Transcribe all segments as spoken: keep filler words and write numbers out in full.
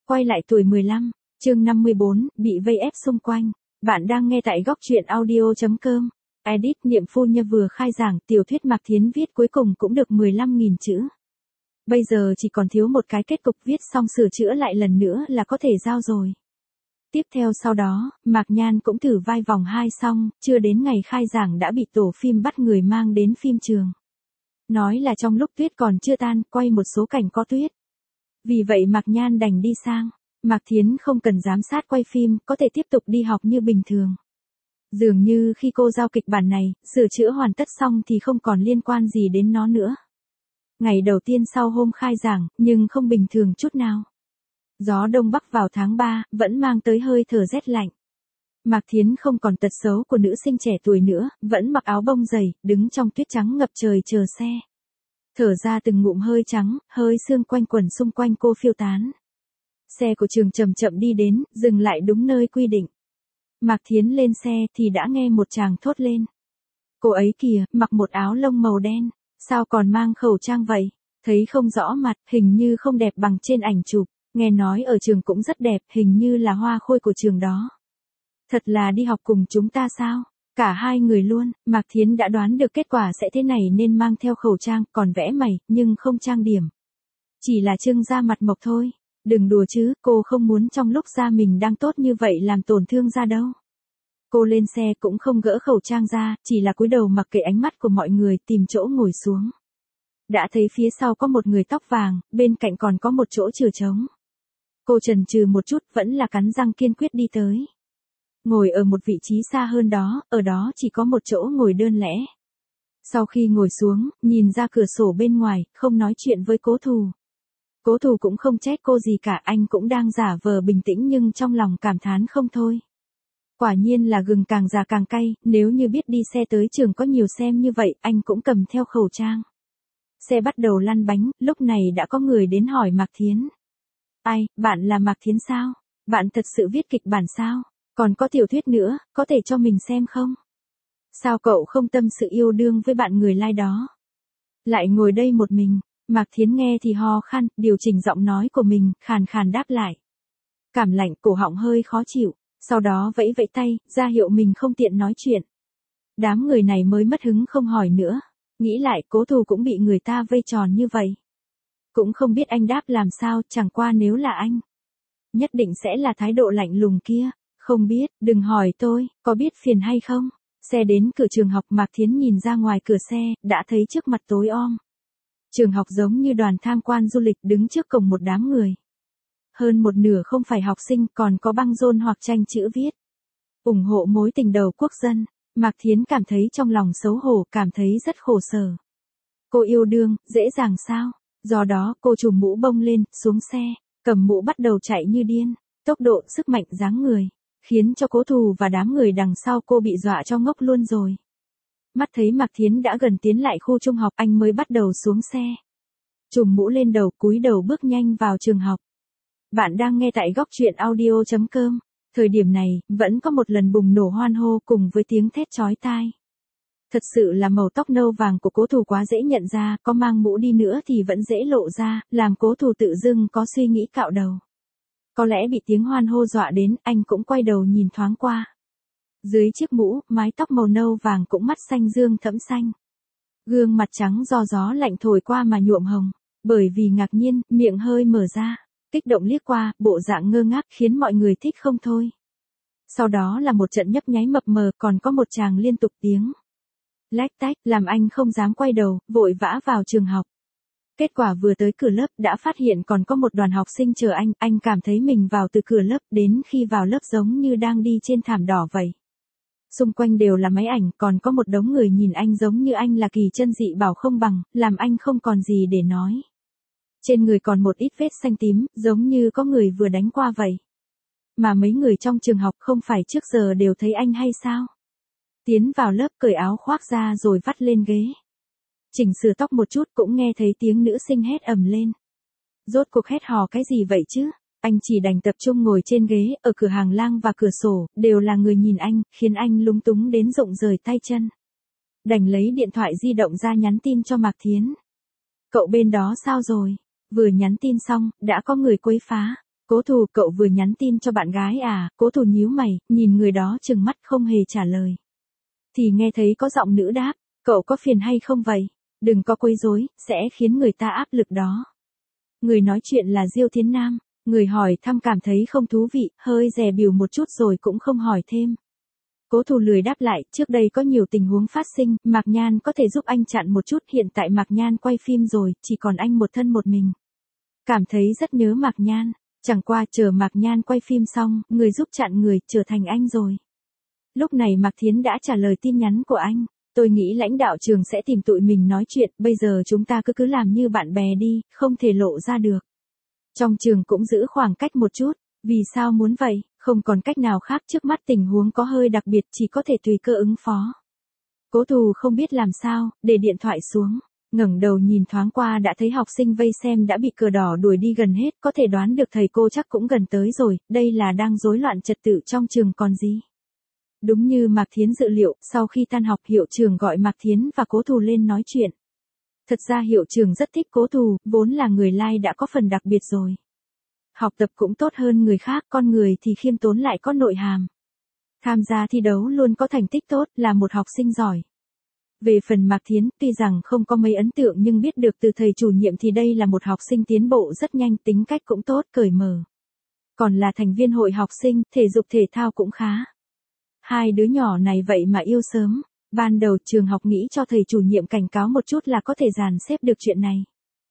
Quay lại tuổi mười lăm, chương năm mươi bốn, bị vây ép xung quanh. Bạn đang nghe tại góc truyện audio chấm com. Edit Niệm Phu Nhân vừa khai giảng tiểu thuyết Mạc Thiến viết cuối cùng cũng được mười lăm nghìn chữ. Bây giờ chỉ còn thiếu một cái kết cục viết xong sửa chữa lại lần nữa là có thể giao rồi. Tiếp theo sau đó, Mạc Nhan cũng thử vai vòng hai xong, chưa đến ngày khai giảng đã bị tổ phim bắt người mang đến phim trường. Nói là trong lúc tuyết còn chưa tan, quay một số cảnh có tuyết. Vì vậy Mạc Nhan đành đi sang. Mạc Thiến không cần giám sát quay phim, có thể tiếp tục đi học như bình thường. Dường như khi cô giao kịch bản này, sửa chữa hoàn tất xong thì không còn liên quan gì đến nó nữa. Ngày đầu tiên sau hôm khai giảng, nhưng không bình thường chút nào. Gió đông bắc vào tháng ba, vẫn mang tới hơi thở rét lạnh. Mạc Thiến không còn tật xấu của nữ sinh trẻ tuổi nữa, vẫn mặc áo bông dày, đứng trong tuyết trắng ngập trời chờ xe. Thở ra từng ngụm hơi trắng, hơi sương quanh quẩn xung quanh cô phiêu tán. Xe của trường chậm chậm đi đến, dừng lại đúng nơi quy định. Mạc Thiến lên xe thì đã nghe một chàng thốt lên. Cô ấy kìa, mặc một áo lông màu đen, sao còn mang khẩu trang vậy? Thấy không rõ mặt, hình như không đẹp bằng trên ảnh chụp, nghe nói ở trường cũng rất đẹp, hình như là hoa khôi của trường đó. Thật là đi học cùng chúng ta sao? Cả hai người luôn, Mạc Thiến đã đoán được kết quả sẽ thế này nên mang theo khẩu trang, còn vẽ mày, nhưng không trang điểm. Chỉ là trưng ra mặt mộc thôi. Đừng đùa chứ, cô không muốn trong lúc da mình đang tốt như vậy làm tổn thương da đâu. Cô lên xe cũng không gỡ khẩu trang ra, chỉ là cúi đầu mặc kệ ánh mắt của mọi người tìm chỗ ngồi xuống. Đã thấy phía sau có một người tóc vàng, bên cạnh còn có một chỗ chừa trống. Cô chần chừ một chút vẫn là cắn răng kiên quyết đi tới. Ngồi ở một vị trí xa hơn đó, ở đó chỉ có một chỗ ngồi đơn lẻ. Sau khi ngồi xuống, nhìn ra cửa sổ bên ngoài, không nói chuyện với Cố Thù. Cố Thù cũng không trách cô gì cả, anh cũng đang giả vờ bình tĩnh nhưng trong lòng cảm thán không thôi. Quả nhiên là gừng càng già càng cay, nếu như biết đi xe tới trường có nhiều xem như vậy, anh cũng cầm theo khẩu trang. Xe bắt đầu lăn bánh, lúc này đã có người đến hỏi Mạc Thiến. Ai, bạn là Mạc Thiến sao? Bạn thật sự viết kịch bản sao? Còn có tiểu thuyết nữa, có thể cho mình xem không? Sao cậu không tâm sự yêu đương với bạn người lai đó? Lại ngồi đây một mình. Mạc Thiến nghe thì ho khan, điều chỉnh giọng nói của mình, khàn khàn đáp lại. Cảm lạnh, cổ họng hơi khó chịu, sau đó vẫy vẫy tay, ra hiệu mình không tiện nói chuyện. Đám người này mới mất hứng không hỏi nữa. Nghĩ lại Cố Thù cũng bị người ta vây tròn như vậy. Cũng không biết anh đáp làm sao, chẳng qua nếu là anh. Nhất định sẽ là thái độ lạnh lùng kia. Không biết, đừng hỏi tôi, có biết phiền hay không? Xe đến cửa trường học, Mạc Thiến nhìn ra ngoài cửa xe, đã thấy trước mặt tối om. Trường học giống như đoàn tham quan du lịch đứng trước cổng một đám người. Hơn một nửa không phải học sinh, còn có băng rôn hoặc tranh chữ viết. Ủng hộ mối tình đầu quốc dân. Mạc Thiến cảm thấy trong lòng xấu hổ, cảm thấy rất khổ sở. Cô yêu đương, dễ dàng sao? Do đó cô trùm mũ bông lên, xuống xe, cầm mũ bắt đầu chạy như điên. Tốc độ, sức mạnh, dáng người, khiến cho Cố Thù và đám người đằng sau cô bị dọa cho ngốc luôn rồi. Mắt thấy Mạc Thiến đã gần tiến lại khu trung học, anh mới bắt đầu xuống xe. Trùm mũ lên đầu, cúi đầu bước nhanh vào trường học. Bạn đang nghe tại góc truyện audio chấm com. Thời điểm này, vẫn có một lần bùng nổ hoan hô cùng với tiếng thét chói tai. Thật sự là màu tóc nâu vàng của Cố Thù quá dễ nhận ra, có mang mũ đi nữa thì vẫn dễ lộ ra, làm Cố Thù tự dưng có suy nghĩ cạo đầu. Có lẽ bị tiếng hoan hô dọa đến, anh cũng quay đầu nhìn thoáng qua. Dưới chiếc mũ, mái tóc màu nâu vàng cũng mắt xanh dương thẫm xanh. Gương mặt trắng do gió lạnh thổi qua mà nhuộm hồng. Bởi vì ngạc nhiên, miệng hơi mở ra. Kích động liếc qua, bộ dạng ngơ ngác khiến mọi người thích không thôi. Sau đó là một trận nhấp nháy mập mờ, còn có một tràng liên tục tiếng lách tách, làm anh không dám quay đầu, vội vã vào trường học. Kết quả vừa tới cửa lớp đã phát hiện còn có một đoàn học sinh chờ anh, anh cảm thấy mình vào từ cửa lớp đến khi vào lớp giống như đang đi trên thảm đỏ vậy. Xung quanh đều là máy ảnh, còn có một đống người nhìn anh giống như anh là kỳ chân dị bảo không bằng, làm anh không còn gì để nói. Trên người còn một ít vết xanh tím, giống như có người vừa đánh qua vậy. Mà mấy người trong trường học không phải trước giờ đều thấy anh hay sao? Tiến vào lớp cởi áo khoác ra rồi vắt lên ghế. Chỉnh sửa tóc một chút cũng nghe thấy tiếng nữ sinh hét ầm lên. Rốt cuộc hét hò cái gì vậy chứ? Anh chỉ đành tập trung ngồi trên ghế, ở cửa hàng lang và cửa sổ, đều là người nhìn anh, khiến anh lúng túng đến rụng rời tay chân. Đành lấy điện thoại di động ra nhắn tin cho Mạc Thiến. Cậu bên đó sao rồi? Vừa nhắn tin xong, đã có người quấy phá. Cố Thù, cậu vừa nhắn tin cho bạn gái à? Cố Thù nhíu mày, nhìn người đó trừng mắt không hề trả lời. Thì nghe thấy có giọng nữ đáp, cậu có phiền hay không vậy? Đừng có quấy rối, sẽ khiến người ta áp lực đó. Người nói chuyện là Diêu Thiến Nam, người hỏi thăm cảm thấy không thú vị, hơi dè bỉu một chút rồi cũng không hỏi thêm. Cố Thù lười đáp lại, trước đây có nhiều tình huống phát sinh, Mạc Nhan có thể giúp anh chặn một chút, hiện tại Mạc Nhan quay phim rồi, chỉ còn anh một thân một mình. Cảm thấy rất nhớ Mạc Nhan, chẳng qua chờ Mạc Nhan quay phim xong, người giúp chặn người trở thành anh rồi. Lúc này Mạc Thiến đã trả lời tin nhắn của anh, tôi nghĩ lãnh đạo trường sẽ tìm tụi mình nói chuyện, bây giờ chúng ta cứ cứ làm như bạn bè đi, không thể lộ ra được. Trong trường cũng giữ khoảng cách một chút, vì sao muốn vậy, không còn cách nào khác, trước mắt tình huống có hơi đặc biệt, chỉ có thể tùy cơ ứng phó. Cố Thù không biết làm sao, để điện thoại xuống, ngẩng đầu nhìn thoáng qua đã thấy học sinh vây xem đã bị cờ đỏ đuổi đi gần hết, có thể đoán được thầy cô chắc cũng gần tới rồi, đây là đang rối loạn trật tự trong trường còn gì. Đúng như Mạc Thiến dự liệu, sau khi tan học hiệu trưởng gọi Mạc Thiến và Cố Thù lên nói chuyện. Thật ra hiệu trưởng rất thích Cố Thù, vốn là người lai đã có phần đặc biệt rồi. Học tập cũng tốt hơn người khác, con người thì khiêm tốn lại có nội hàm. Tham gia thi đấu luôn có thành tích tốt, là một học sinh giỏi. Về phần Mạc Thiến, tuy rằng không có mấy ấn tượng nhưng biết được từ thầy chủ nhiệm thì đây là một học sinh tiến bộ rất nhanh, tính cách cũng tốt, cởi mở. Còn là thành viên hội học sinh, thể dục thể thao cũng khá. Hai đứa nhỏ này vậy mà yêu sớm. Ban đầu trường học nghĩ cho thầy chủ nhiệm cảnh cáo một chút là có thể dàn xếp được chuyện này.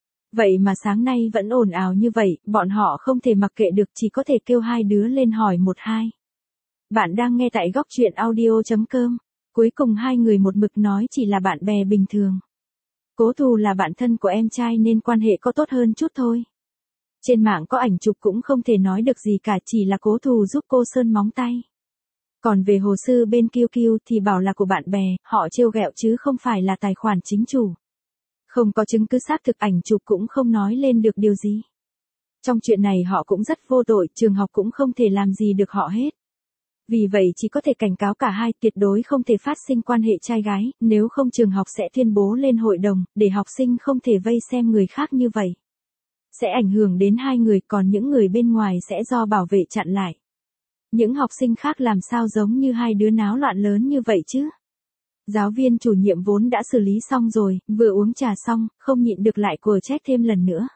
Vậy mà sáng nay vẫn ồn ào như vậy, bọn họ không thể mặc kệ được, chỉ có thể kêu hai đứa lên hỏi một hai. Bạn đang nghe tại góc truyện audio chấm com. Cuối cùng hai người một mực nói chỉ là bạn bè bình thường. Cố Thù là bạn thân của em trai nên quan hệ có tốt hơn chút thôi. Trên mạng có ảnh chụp cũng không thể nói được gì cả, chỉ là Cố Thù giúp cô sơn móng tay. Còn về hồ sơ bên Q Q thì bảo là của bạn bè, họ trêu ghẹo chứ không phải là tài khoản chính chủ. Không có chứng cứ xác thực, ảnh chụp cũng không nói lên được điều gì. Trong chuyện này họ cũng rất vô tội, trường học cũng không thể làm gì được họ hết. Vì vậy chỉ có thể cảnh cáo cả hai, tuyệt đối không thể phát sinh quan hệ trai gái, nếu không trường học sẽ tuyên bố lên hội đồng, để học sinh không thể vây xem người khác như vậy. Sẽ ảnh hưởng đến hai người, còn những người bên ngoài sẽ do bảo vệ chặn lại. Những học sinh khác làm sao giống như hai đứa náo loạn lớn như vậy chứ? Giáo viên chủ nhiệm vốn đã xử lý xong rồi, vừa uống trà xong, không nhịn được lại quở trách thêm lần nữa.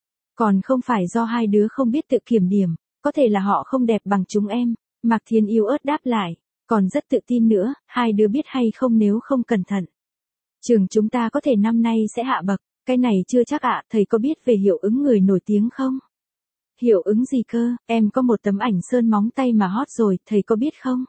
Còn không phải do hai đứa không biết tự kiểm điểm, có thể là họ không đẹp bằng chúng em. Mạc Thiến yếu ớt đáp lại, còn rất tự tin nữa, hai đứa biết hay không nếu không cẩn thận. Trường chúng ta có thể năm nay sẽ hạ bậc, cái này chưa chắc ạ, thầy có biết về hiệu ứng người nổi tiếng không? Hiệu ứng gì cơ, em có một tấm ảnh sơn móng tay mà hot rồi, thầy có biết không?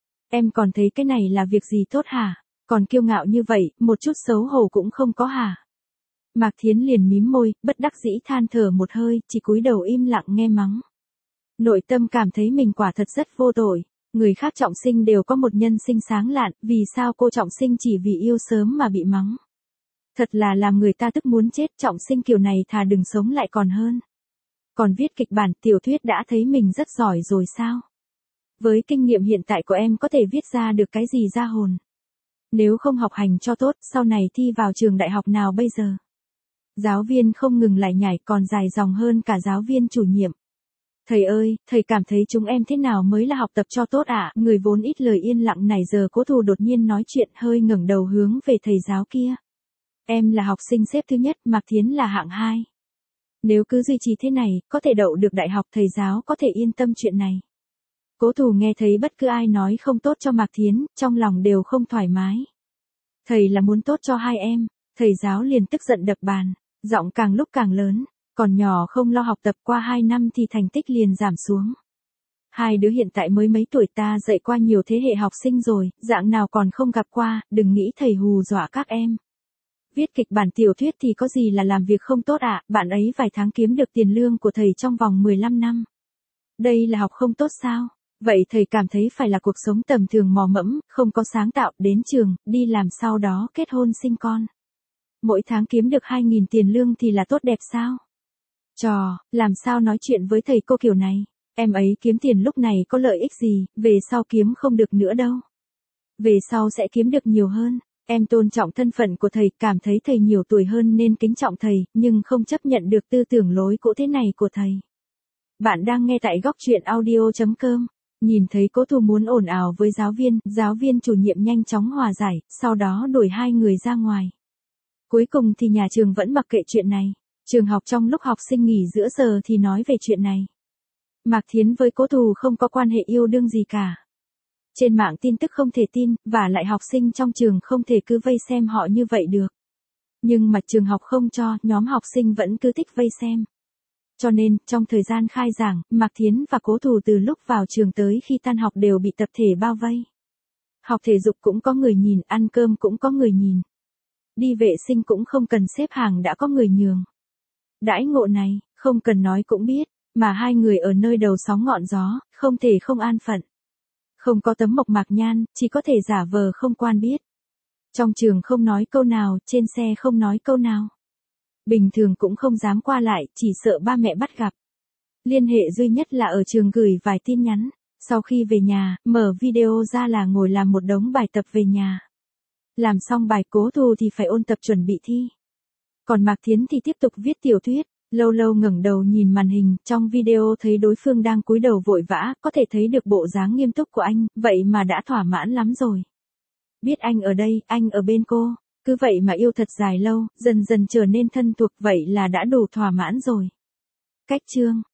Em còn thấy cái này là việc gì tốt hả? Còn kiêu ngạo như vậy, một chút xấu hổ cũng không có hả? Mạc Thiến liền mím môi, bất đắc dĩ than thở một hơi, chỉ cúi đầu im lặng nghe mắng. Nội tâm cảm thấy mình quả thật rất vô tội, người khác trọng sinh đều có một nhân sinh sáng lạn, vì sao cô trọng sinh chỉ vì yêu sớm mà bị mắng? Thật là làm người ta tức muốn chết, trọng sinh kiểu này thà đừng sống lại còn hơn. Còn viết kịch bản tiểu thuyết đã thấy mình rất giỏi rồi sao? Với kinh nghiệm hiện tại của em có thể viết ra được cái gì ra hồn? Nếu không học hành cho tốt, sau này thi vào trường đại học nào bây giờ? Giáo viên không ngừng lại nhảy còn dài dòng hơn cả giáo viên chủ nhiệm. Thầy ơi, thầy cảm thấy chúng em thế nào mới là học tập cho tốt ạ? À? Người vốn ít lời yên lặng nãy giờ Cố Thù đột nhiên nói chuyện, hơi ngẩng đầu hướng về thầy giáo kia. Em là học sinh xếp thứ nhất, Mạc Thiến là hạng hai. Nếu cứ duy trì thế này, có thể đậu được đại học, thầy giáo có thể yên tâm chuyện này. Cố Thù nghe thấy bất cứ ai nói không tốt cho Mạc Thiến, trong lòng đều không thoải mái. Thầy là muốn tốt cho hai em, thầy giáo liền tức giận đập bàn, giọng càng lúc càng lớn. Còn nhỏ không lo học tập, qua hai năm thì thành tích liền giảm xuống. Hai đứa hiện tại mới mấy tuổi, ta dạy qua nhiều thế hệ học sinh rồi, dạng nào còn không gặp qua, đừng nghĩ thầy hù dọa các em. Viết kịch bản tiểu thuyết thì có gì là làm việc không tốt ạ, à? Bạn ấy vài tháng kiếm được tiền lương của thầy trong vòng mười lăm năm. Đây là học không tốt sao? Vậy thầy cảm thấy phải là cuộc sống tầm thường mò mẫm, không có sáng tạo, đến trường, đi làm sau đó kết hôn sinh con. Mỗi tháng kiếm được hai nghìn tiền lương thì là tốt đẹp sao? Trò, làm sao nói chuyện với thầy cô kiểu này, em ấy kiếm tiền lúc này có lợi ích gì, về sau kiếm không được nữa đâu. Về sau sẽ kiếm được nhiều hơn, em tôn trọng thân phận của thầy, cảm thấy thầy nhiều tuổi hơn nên kính trọng thầy, nhưng không chấp nhận được tư tưởng lối cũ thế này của thầy. Bạn đang nghe tại góc truyện audio chấm com. Nhìn thấy Cố Thù muốn ồn ào với giáo viên, giáo viên chủ nhiệm nhanh chóng hòa giải, sau đó đuổi hai người ra ngoài. Cuối cùng thì nhà trường vẫn mặc kệ chuyện này. Trường học trong lúc học sinh nghỉ giữa giờ thì nói về chuyện này. Mạc Thiến với Cố Thù không có quan hệ yêu đương gì cả. Trên mạng tin tức không thể tin, và lại học sinh trong trường không thể cứ vây xem họ như vậy được. Nhưng mà trường học không cho, nhóm học sinh vẫn cứ thích vây xem. Cho nên, trong thời gian khai giảng, Mạc Thiến và Cố Thù từ lúc vào trường tới khi tan học đều bị tập thể bao vây. Học thể dục cũng có người nhìn, ăn cơm cũng có người nhìn. Đi vệ sinh cũng không cần xếp hàng đã có người nhường. Đãi ngộ này, không cần nói cũng biết, mà hai người ở nơi đầu sóng ngọn gió, không thể không an phận. Không có tấm mộc mạc nhan, chỉ có thể giả vờ không quan biết. Trong trường không nói câu nào, trên xe không nói câu nào. Bình thường cũng không dám qua lại, chỉ sợ ba mẹ bắt gặp. Liên hệ duy nhất là ở trường gửi vài tin nhắn. Sau khi về nhà, mở video ra là ngồi làm một đống bài tập về nhà. Làm xong bài Cố Thù thì phải ôn tập chuẩn bị thi. Còn Mạc Thiến thì tiếp tục viết tiểu thuyết. Lâu lâu ngẩng đầu nhìn màn hình, trong video thấy đối phương đang cúi đầu vội vã, có thể thấy được bộ dáng nghiêm túc của anh, vậy mà đã thỏa mãn lắm rồi. Biết anh ở đây, anh ở bên cô, cứ vậy mà yêu thật dài lâu, dần dần trở nên thân thuộc, vậy là đã đủ thỏa mãn rồi. Cách chương